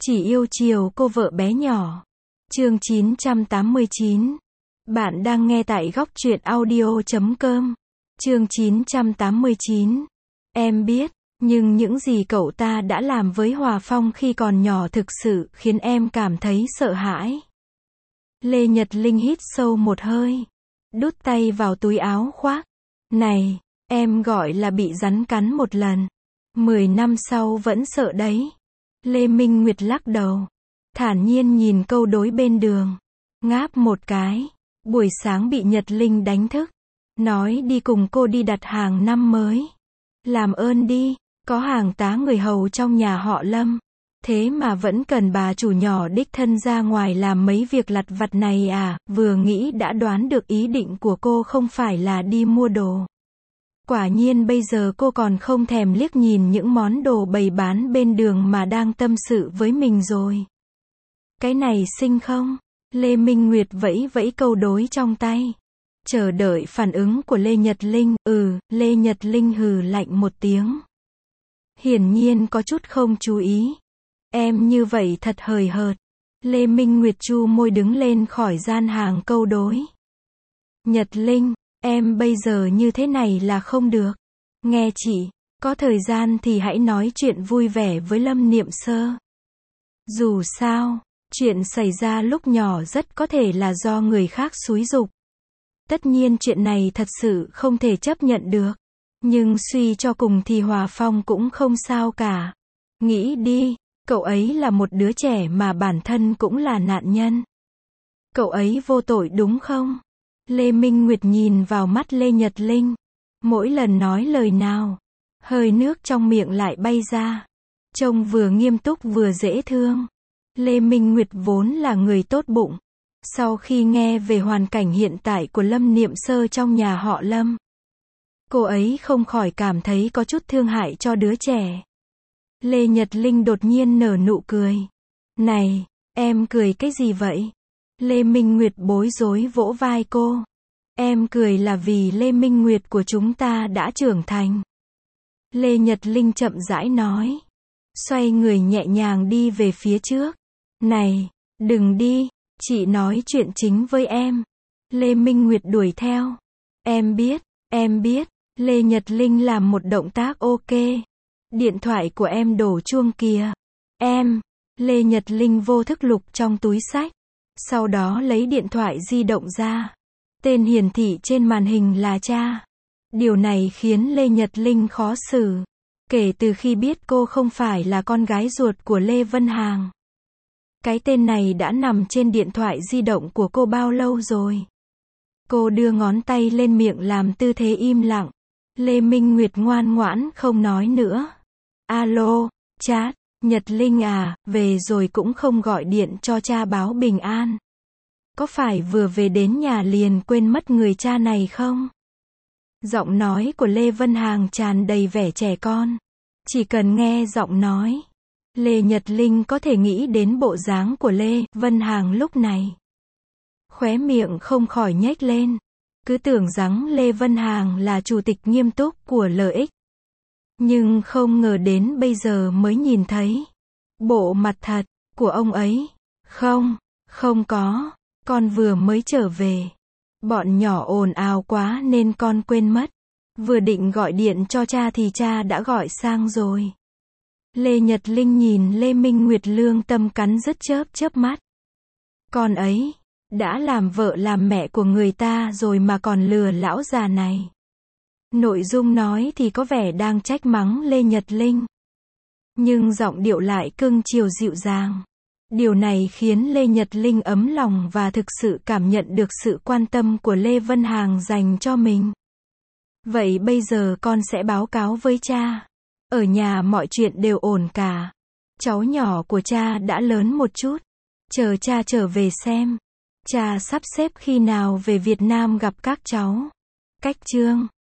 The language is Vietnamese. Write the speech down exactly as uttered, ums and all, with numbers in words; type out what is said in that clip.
Chỉ yêu chiều cô vợ bé nhỏ. Chương chín trăm tám mươi chín. Bạn đang nghe tại góc truyện audio chấm com. Chương chín trăm tám mươi chín. Em biết, nhưng những gì cậu ta đã làm với Hòa Phong khi còn nhỏ thực sự khiến em cảm thấy sợ hãi. Lê Nhật Linh hít sâu một hơi, đút tay vào túi áo khoác. Này, em gọi là bị rắn cắn một lần. Mười năm sau vẫn sợ đấy. Lê Minh Nguyệt lắc đầu, thản nhiên nhìn câu đối bên đường, ngáp một cái. Buổi sáng bị Nhật Linh đánh thức, nói đi cùng cô đi đặt hàng năm mới. Làm ơn đi, có hàng tá người hầu trong nhà họ Lâm, thế mà vẫn cần bà chủ nhỏ đích thân ra ngoài làm mấy việc lặt vặt này à? Vừa nghĩ đã đoán được ý định của cô không phải là đi mua đồ. Quả nhiên bây giờ cô còn không thèm liếc nhìn những món đồ bày bán bên đường mà đang tâm sự với mình rồi. Cái này xinh không? Lê Minh Nguyệt vẫy vẫy câu đối trong tay, chờ đợi phản ứng của Lê Nhật Linh. Ừ, Lê Nhật Linh hừ lạnh một tiếng, hiển nhiên có chút không chú ý. Em như vậy thật hời hợt. Lê Minh Nguyệt chu môi đứng lên khỏi gian hàng câu đối. Nhật Linh, em bây giờ như thế này là không được. Nghe chị, có thời gian thì hãy nói chuyện vui vẻ với Lâm Niệm Sơ. Dù sao, chuyện xảy ra lúc nhỏ rất có thể là do người khác xúi giục. Tất nhiên chuyện này thật sự không thể chấp nhận được. Nhưng suy cho cùng thì Hòa Phong cũng không sao cả. Nghĩ đi, cậu ấy là một đứa trẻ mà bản thân cũng là nạn nhân. Cậu ấy vô tội đúng không? Lê Minh Nguyệt nhìn vào mắt Lê Nhật Linh. Mỗi lần nói lời nào, hơi nước trong miệng lại bay ra. Trông vừa nghiêm túc vừa dễ thương. Lê Minh Nguyệt vốn là người tốt bụng. Sau khi nghe về hoàn cảnh hiện tại của Lâm Niệm Sơ trong nhà họ Lâm, cô ấy không khỏi cảm thấy có chút thương hại cho đứa trẻ. Lê Nhật Linh đột nhiên nở nụ cười. Này, em cười cái gì vậy? Lê Minh Nguyệt bối rối vỗ vai cô. Em cười là vì Lê Minh Nguyệt của chúng ta đã trưởng thành. Lê Nhật Linh chậm rãi nói, xoay người nhẹ nhàng đi về phía trước. Này, đừng đi, chị nói chuyện chính với em. Lê Minh Nguyệt đuổi theo. Em biết, em biết. Lê Nhật Linh làm một động tác ok. Điện thoại của em đổ chuông kìa. Em. Lê Nhật Linh vô thức lục trong túi xách, sau đó lấy điện thoại di động ra. Tên hiển thị trên màn hình là cha. Điều này khiến Lê Nhật Linh khó xử. Kể từ khi biết cô không phải là con gái ruột của Lê Vân Hằng, cái tên này đã nằm trên điện thoại di động của cô bao lâu rồi? Cô đưa ngón tay lên miệng làm tư thế im lặng. Lê Minh Nguyệt ngoan ngoãn không nói nữa. Alo, chat, Nhật Linh à, về rồi cũng không gọi điện cho cha báo bình an. Có phải vừa về đến nhà liền quên mất người cha này không? Giọng nói của Lê Vân Hằng tràn đầy vẻ trẻ con. Chỉ cần nghe giọng nói, Lê Nhật Linh có thể nghĩ đến bộ dáng của Lê Vân Hằng lúc này. Khóe miệng không khỏi nhếch lên. Cứ tưởng rằng Lê Vân Hằng là chủ tịch nghiêm túc của Lợi Ích. Nhưng không ngờ đến bây giờ mới nhìn thấy bộ mặt thật của ông ấy. Không, không có, con vừa mới trở về. Bọn nhỏ ồn ào quá nên con quên mất. Vừa định gọi điện cho cha thì cha đã gọi sang rồi. Lê Nhật Linh nhìn Lê Minh Nguyệt lương tâm cắn rứt chớp chớp mắt. Con ấy đã làm vợ làm mẹ của người ta rồi mà còn lừa lão già này. Nội dung nói thì có vẻ đang trách mắng Lê Nhật Linh, nhưng giọng điệu lại cưng chiều dịu dàng. Điều này khiến Lê Nhật Linh ấm lòng và thực sự cảm nhận được sự quan tâm của Lê Vân Hằng dành cho mình. Vậy bây giờ con sẽ báo cáo với cha. Ở nhà mọi chuyện đều ổn cả. Cháu nhỏ của cha đã lớn một chút. Chờ cha trở về xem. Cha sắp xếp khi nào về Việt Nam gặp các cháu. Cách chương